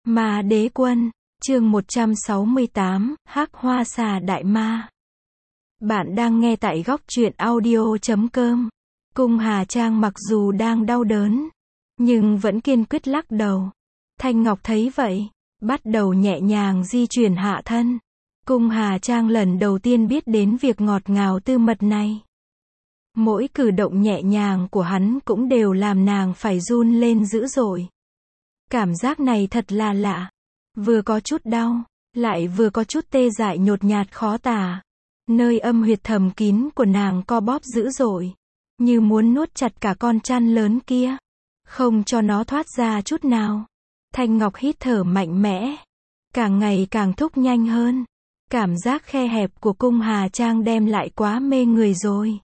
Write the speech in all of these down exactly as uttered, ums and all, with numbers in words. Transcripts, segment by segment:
Ma Đế Quân, chương một trăm sáu mươi tám, Hắc Hoa Xà Đại Ma. Bạn đang nghe tại góc truyện audio chấm com. Cung Hà Trang mặc dù đang đau đớn, nhưng vẫn kiên quyết lắc đầu. Thanh Ngọc thấy vậy, bắt đầu nhẹ nhàng di chuyển hạ thân. Cung Hà Trang lần đầu tiên biết đến việc ngọt ngào tư mật này. Mỗi cử động nhẹ nhàng của hắn cũng đều làm nàng phải run lên dữ dội. Cảm giác này thật là lạ. Vừa có chút đau, lại vừa có chút tê dại nhột nhạt khó tả. Nơi âm huyệt thầm kín của nàng co bóp dữ dội, như muốn nuốt chặt cả con chăn lớn kia, không cho nó thoát ra chút nào. Thanh Ngọc hít thở mạnh mẽ, càng ngày càng thúc nhanh hơn. Cảm giác khe hẹp của Cung Hà Trang đem lại quá mê người rồi.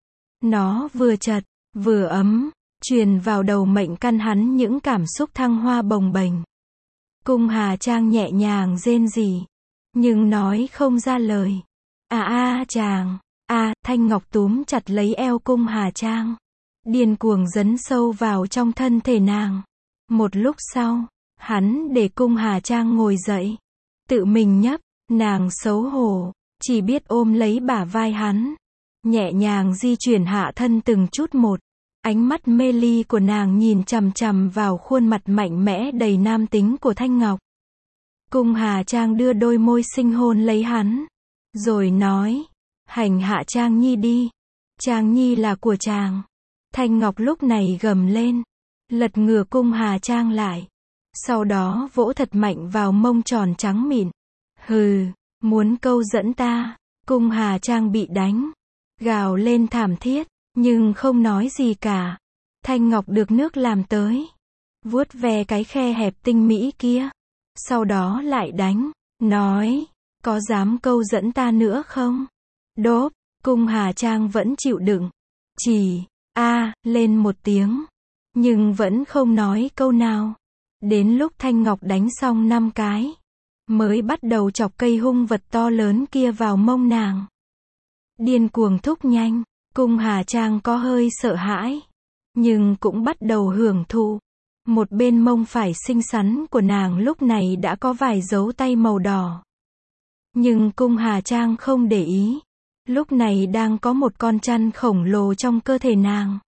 Nó vừa chật, vừa ấm, truyền vào đầu mệnh căn hắn những cảm xúc thăng hoa bồng bềnh. Cung Hà Trang nhẹ nhàng rên rỉ, nhưng nói không ra lời. À a chàng, a, Thanh Ngọc túm chặt lấy eo Cung Hà Trang, điên cuồng dấn sâu vào trong thân thể nàng. Một lúc sau, hắn để Cung Hà Trang ngồi dậy, tự mình nhấp, nàng xấu hổ, chỉ biết ôm lấy bả vai hắn, nhẹ nhàng di chuyển hạ thân từng chút một. Ánh mắt mê ly của nàng nhìn chằm chằm vào khuôn mặt mạnh mẽ đầy nam tính của Thanh Ngọc. Cung Hà Trang đưa đôi môi sinh hôn lấy hắn, rồi nói, hành hạ Trang Nhi đi, Trang Nhi là của chàng. Thanh Ngọc lúc này gầm lên, lật ngửa Cung Hà Trang lại, sau đó vỗ thật mạnh vào mông tròn trắng mịn. Hừ, muốn câu dẫn ta. Cung Hà Trang bị đánh, gào lên thảm thiết, nhưng không nói gì cả. Thanh Ngọc được nước làm tới, vuốt ve cái khe hẹp tinh mỹ kia, sau đó lại đánh, nói, có dám câu dẫn ta nữa không? Đốp, Cung Hà Trang vẫn chịu đựng, chỉ, a, lên một tiếng, nhưng vẫn không nói câu nào. Đến lúc Thanh Ngọc đánh xong năm cái, mới bắt đầu chọc cây hung vật to lớn kia vào mông nàng. Điên cuồng thúc nhanh. Cung Hà Trang có hơi sợ hãi, nhưng cũng bắt đầu hưởng thụ. Một bên mông phải xinh xắn của nàng lúc này đã có vài dấu tay màu đỏ. Nhưng Cung Hà Trang không để ý. Lúc này đang có một con chăn khổng lồ trong cơ thể nàng.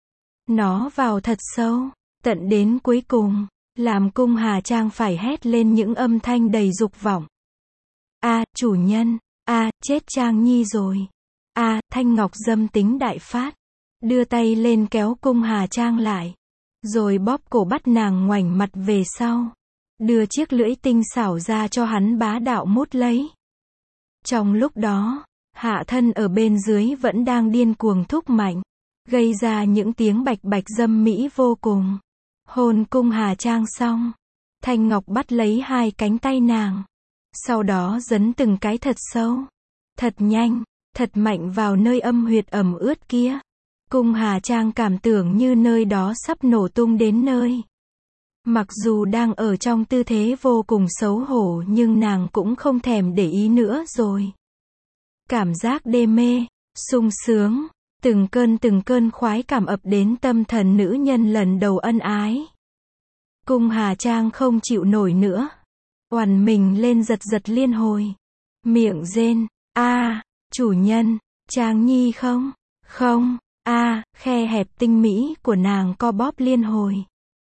Nó vào thật sâu, tận đến cuối cùng, làm Cung Hà Trang phải hét lên những âm thanh đầy dục vọng. A, chủ nhân, a, chết Trang Nhi rồi. A, à, Thanh Ngọc dâm tính đại phát, đưa tay lên kéo Cung Hà Trang lại, rồi bóp cổ bắt nàng ngoảnh mặt về sau, đưa chiếc lưỡi tinh xảo ra cho hắn bá đạo mút lấy. Trong lúc đó, hạ thân ở bên dưới vẫn đang điên cuồng thúc mạnh, gây ra những tiếng bạch bạch dâm mỹ vô cùng. Hôn Cung Hà Trang xong, Thanh Ngọc bắt lấy hai cánh tay nàng, sau đó dấn từng cái thật sâu, thật nhanh, thật mạnh vào nơi âm huyệt ẩm ướt kia. Cung Hà Trang cảm tưởng như nơi đó sắp nổ tung đến nơi. Mặc dù đang ở trong tư thế vô cùng xấu hổ nhưng nàng cũng không thèm để ý nữa rồi. Cảm giác đê mê, sung sướng, từng cơn từng cơn khoái cảm ập đến tâm thần nữ nhân lần đầu ân ái. Cung Hà Trang không chịu nổi nữa, oằn mình lên giật giật liên hồi, miệng rên, a, chủ nhân, Trang Nhi không, không, a, à, khe hẹp tinh mỹ của nàng co bóp liên hồi.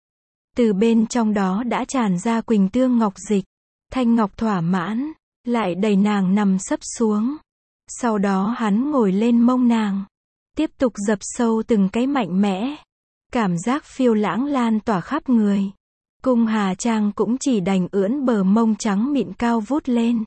Từ bên trong đó đã tràn ra quỳnh tương ngọc dịch. Thanh Ngọc thỏa mãn, lại đẩy nàng nằm sấp xuống. Sau đó hắn ngồi lên mông nàng, tiếp tục dập sâu từng cái mạnh mẽ. Cảm giác phiêu lãng lan tỏa khắp người. Cung Hà Trang cũng chỉ đành ưỡn bờ mông trắng mịn cao vút lên.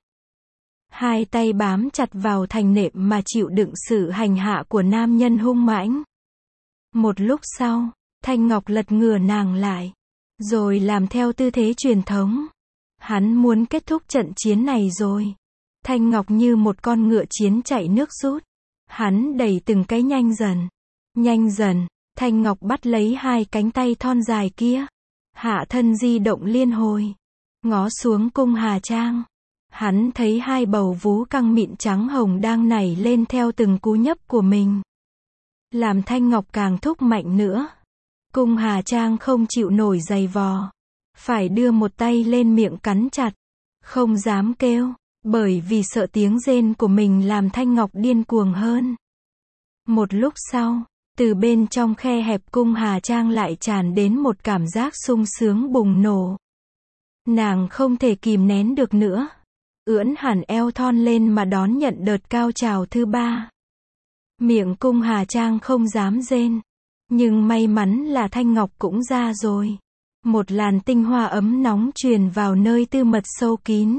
Hai tay bám chặt vào thành nệm mà chịu đựng sự hành hạ của nam nhân hung mãnh. Một lúc sau, Thanh Ngọc lật ngửa nàng lại, rồi làm theo tư thế truyền thống. Hắn muốn kết thúc trận chiến này rồi. Thanh Ngọc như một con ngựa chiến chạy nước rút. Hắn đẩy từng cái nhanh dần, nhanh dần, Thanh Ngọc bắt lấy hai cánh tay thon dài kia, hạ thân di động liên hồi, ngó xuống Cung Hà Trang. Hắn thấy hai bầu vú căng mịn trắng hồng đang nảy lên theo từng cú nhấp của mình. Làm Thanh Ngọc càng thúc mạnh nữa. Cung Hà Trang không chịu nổi giày vò. phải đưa một tay lên miệng cắn chặt, không dám kêu, bởi vì sợ tiếng rên của mình làm Thanh Ngọc điên cuồng hơn. Một lúc sau, từ bên trong khe hẹp cung Hà Trang lại tràn đến một cảm giác sung sướng bùng nổ. Nàng không thể kìm nén được nữa, ưỡn hẳn eo thon lên mà đón nhận đợt cao trào thứ ba. Miệng cung Hà Trang không dám rên, nhưng may mắn là Thanh Ngọc cũng ra rồi. Một làn tinh hoa ấm nóng truyền vào nơi tư mật sâu kín.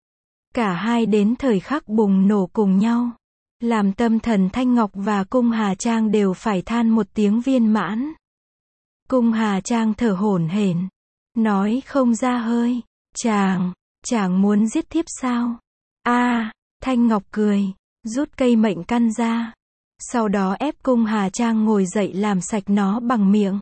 Cả hai đến thời khắc bùng nổ cùng nhau, làm tâm thần Thanh Ngọc và cung Hà Trang đều phải than một tiếng viên mãn. Cung Hà Trang thở hổn hển, nói không ra hơi, chàng, chàng muốn giết thiếp sao? A, à, Thanh Ngọc cười, rút cây mệnh căn ra, sau đó ép cung Hà Trang ngồi dậy làm sạch nó bằng miệng.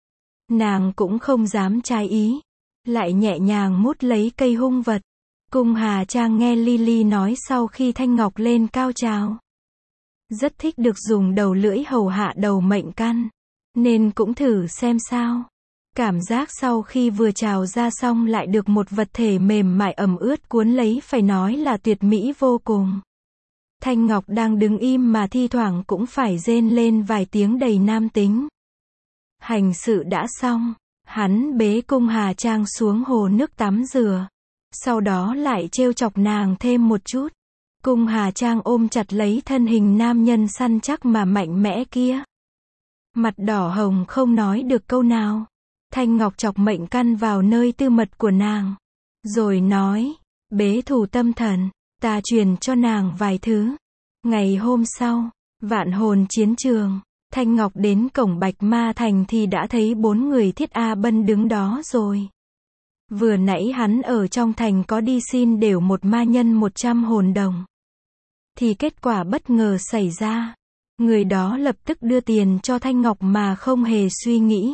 Nàng cũng không dám trái ý, lại nhẹ nhàng mút lấy cây hung vật. Cung Hà Trang nghe Lily nói sau khi Thanh Ngọc lên cao trào, rất thích được dùng đầu lưỡi hầu hạ đầu mệnh căn, nên cũng thử xem sao. Cảm giác sau khi vừa trào ra xong lại được một vật thể mềm mại ẩm ướt cuốn lấy phải nói là tuyệt mỹ vô cùng. Thanh Ngọc đang đứng im mà thi thoảng cũng phải rên lên vài tiếng đầy nam tính. Hành sự đã xong, hắn bế cung Hà Trang xuống hồ nước tắm rửa, sau đó lại trêu chọc nàng thêm một chút. Cung Hà Trang ôm chặt lấy thân hình nam nhân săn chắc mà mạnh mẽ kia, mặt đỏ hồng không nói được câu nào. Thanh Ngọc chọc mệnh căn vào nơi tư mật của nàng, rồi nói, bế thủ tâm thần, ta truyền cho nàng vài thứ. Ngày hôm sau, vạn hồn chiến trường, Thanh Ngọc đến cổng Bạch Ma Thành thì đã thấy bốn người Thiết A Bân đứng đó rồi. Vừa nãy hắn ở trong thành có đi xin đều một ma nhân một trăm hồn đồng. Thì kết quả bất ngờ xảy ra. Người đó lập tức đưa tiền cho Thanh Ngọc mà không hề suy nghĩ.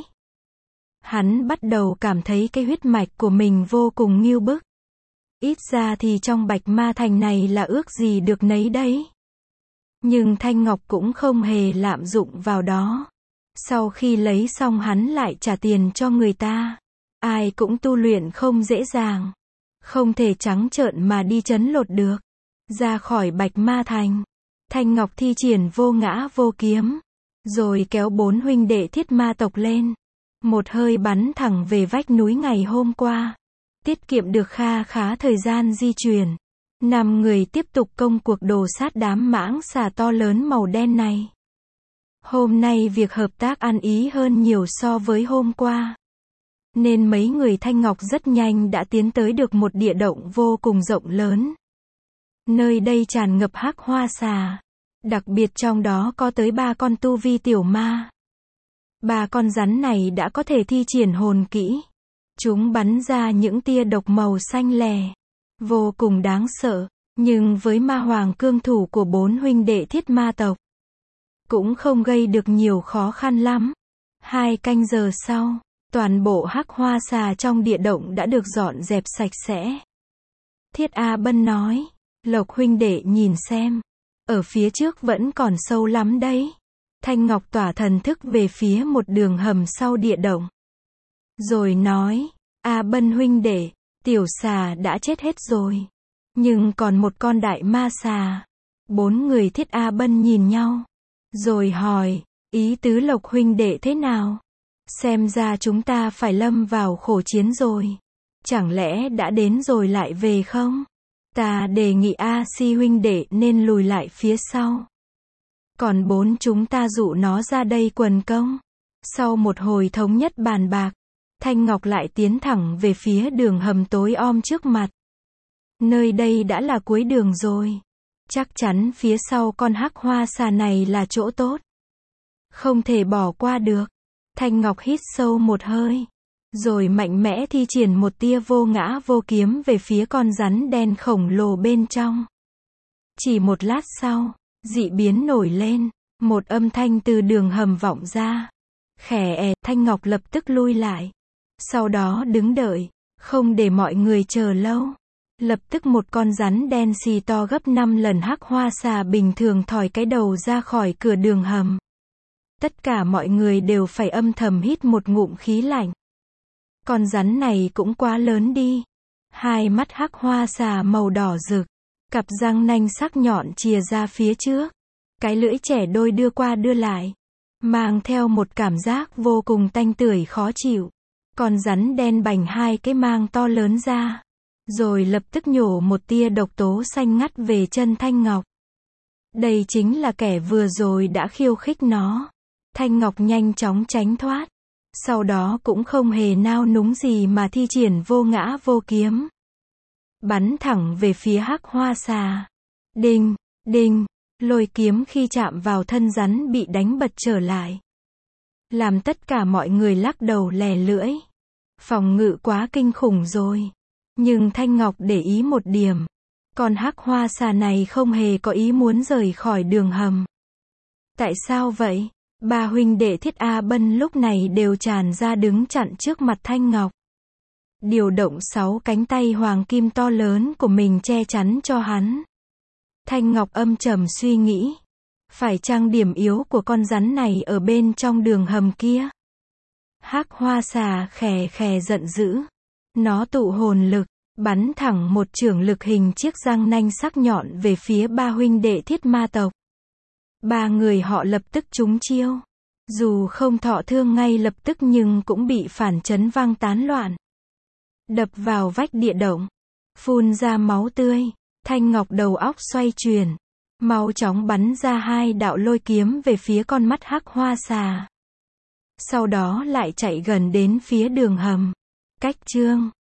Hắn bắt đầu cảm thấy cái huyết mạch của mình vô cùng ngưu bức. Ít ra thì trong Bạch Ma Thành này là ước gì được nấy đấy. Nhưng Thanh Ngọc cũng không hề lạm dụng vào đó. Sau khi lấy xong hắn lại trả tiền cho người ta. Ai cũng tu luyện không dễ dàng. Không thể trắng trợn mà đi trấn lột được. Ra khỏi Bạch Ma Thành, Thanh Ngọc thi triển vô ngã vô kiếm. Rồi kéo bốn huynh đệ Thiết Ma tộc lên. Một hơi bắn thẳng về vách núi ngày hôm qua. Tiết kiệm được kha khá thời gian di chuyển. Năm người tiếp tục công cuộc đồ sát đám mãng xà to lớn màu đen này. Hôm nay việc hợp tác ăn ý hơn nhiều so với hôm qua. Nên mấy người Thanh Ngọc rất nhanh đã tiến tới được một địa động vô cùng rộng lớn. Nơi đây tràn ngập hắc hoa xà. Đặc biệt trong đó có tới ba con tu vi tiểu ma. Ba con rắn này đã có thể thi triển hồn kỹ. Chúng bắn ra những tia độc màu xanh lè. Vô cùng đáng sợ. Nhưng với ma hoàng cương thủ của bốn huynh đệ Thiết Ma tộc, cũng không gây được nhiều khó khăn lắm. Hai canh giờ sau, toàn bộ hắc hoa xà trong địa động đã được dọn dẹp sạch sẽ. Thiết A Bân nói, Lộc huynh đệ nhìn xem. Ở phía trước vẫn còn sâu lắm đấy. Thanh Ngọc tỏa thần thức về phía một đường hầm sau địa động. Rồi nói, A Bân huynh đệ, tiểu xà đã chết hết rồi. Nhưng còn một con đại ma xà. Bốn người Thiết A Bân nhìn nhau. Rồi hỏi, ý tứ Lộc huynh đệ thế nào? Xem ra chúng ta phải lâm vào khổ chiến rồi. Chẳng lẽ đã đến rồi lại về không? Ta đề nghị A Si huynh đệ nên lùi lại phía sau. Còn bốn chúng ta dụ nó ra đây quần công. Sau một hồi thống nhất bàn bạc, Thanh Ngọc lại tiến thẳng về phía đường hầm tối om trước mặt. Nơi đây đã là cuối đường rồi. Chắc chắn phía sau con hắc hoa xà này là chỗ tốt. Không thể bỏ qua được. Thanh Ngọc hít sâu một hơi. Rồi mạnh mẽ thi triển một tia vô ngã vô kiếm về phía con rắn đen khổng lồ bên trong. Chỉ một lát sau, dị biến nổi lên. Một âm thanh từ đường hầm vọng ra. Khè è, Thanh Ngọc lập tức lui lại. Sau đó đứng đợi, không để mọi người chờ lâu. Lập tức một con rắn đen xì to gấp năm lần hắc hoa xà bình thường thòi cái đầu ra khỏi cửa đường hầm. Tất cả mọi người đều phải âm thầm hít một ngụm khí lạnh. Con rắn này cũng quá lớn đi. Hai mắt hắc hoa xà màu đỏ rực, cặp răng nanh sắc nhọn chìa ra phía trước. Cái lưỡi trẻ đôi đưa qua đưa lại, mang theo một cảm giác vô cùng tanh tưởi khó chịu. Con rắn đen bành hai cái mang to lớn ra, rồi lập tức nhổ một tia độc tố xanh ngắt về chân Thanh Ngọc. Đây chính là kẻ vừa rồi đã khiêu khích nó. Thanh Ngọc nhanh chóng tránh thoát, sau đó cũng không hề nao núng gì mà thi triển vô ngã vô kiếm, bắn thẳng về phía hắc hoa xà. Đinh, đinh, lôi kiếm khi chạm vào thân rắn bị đánh bật trở lại, làm tất cả mọi người lắc đầu lè lưỡi. Phòng ngự quá kinh khủng rồi. Nhưng Thanh Ngọc để ý một điểm. Con hắc hoa xà này không hề có ý muốn rời khỏi đường hầm. Tại sao vậy? Ba huynh đệ Thiết A Bân lúc này đều tràn ra đứng chặn trước mặt Thanh Ngọc. Điều động sáu cánh tay hoàng kim to lớn của mình che chắn cho hắn. Thanh Ngọc âm trầm suy nghĩ. Phải chăng điểm yếu của con rắn này ở bên trong đường hầm kia? Hắc hoa xà khè khè giận dữ. Nó tụ hồn lực, bắn thẳng một chưởng lực hình chiếc răng nanh sắc nhọn về phía ba huynh đệ Thiết ma tộc. Ba người họ lập tức trúng chiêu. Dù không thọ thương ngay lập tức nhưng cũng bị phản chấn văng tán loạn. Đập vào vách địa động, phun ra máu tươi. Thanh Ngọc đầu óc xoay chuyển, mau chóng bắn ra hai đạo lôi kiếm về phía con mắt hắc hoa xà. Sau đó lại chạy gần đến phía đường hầm. Cách chương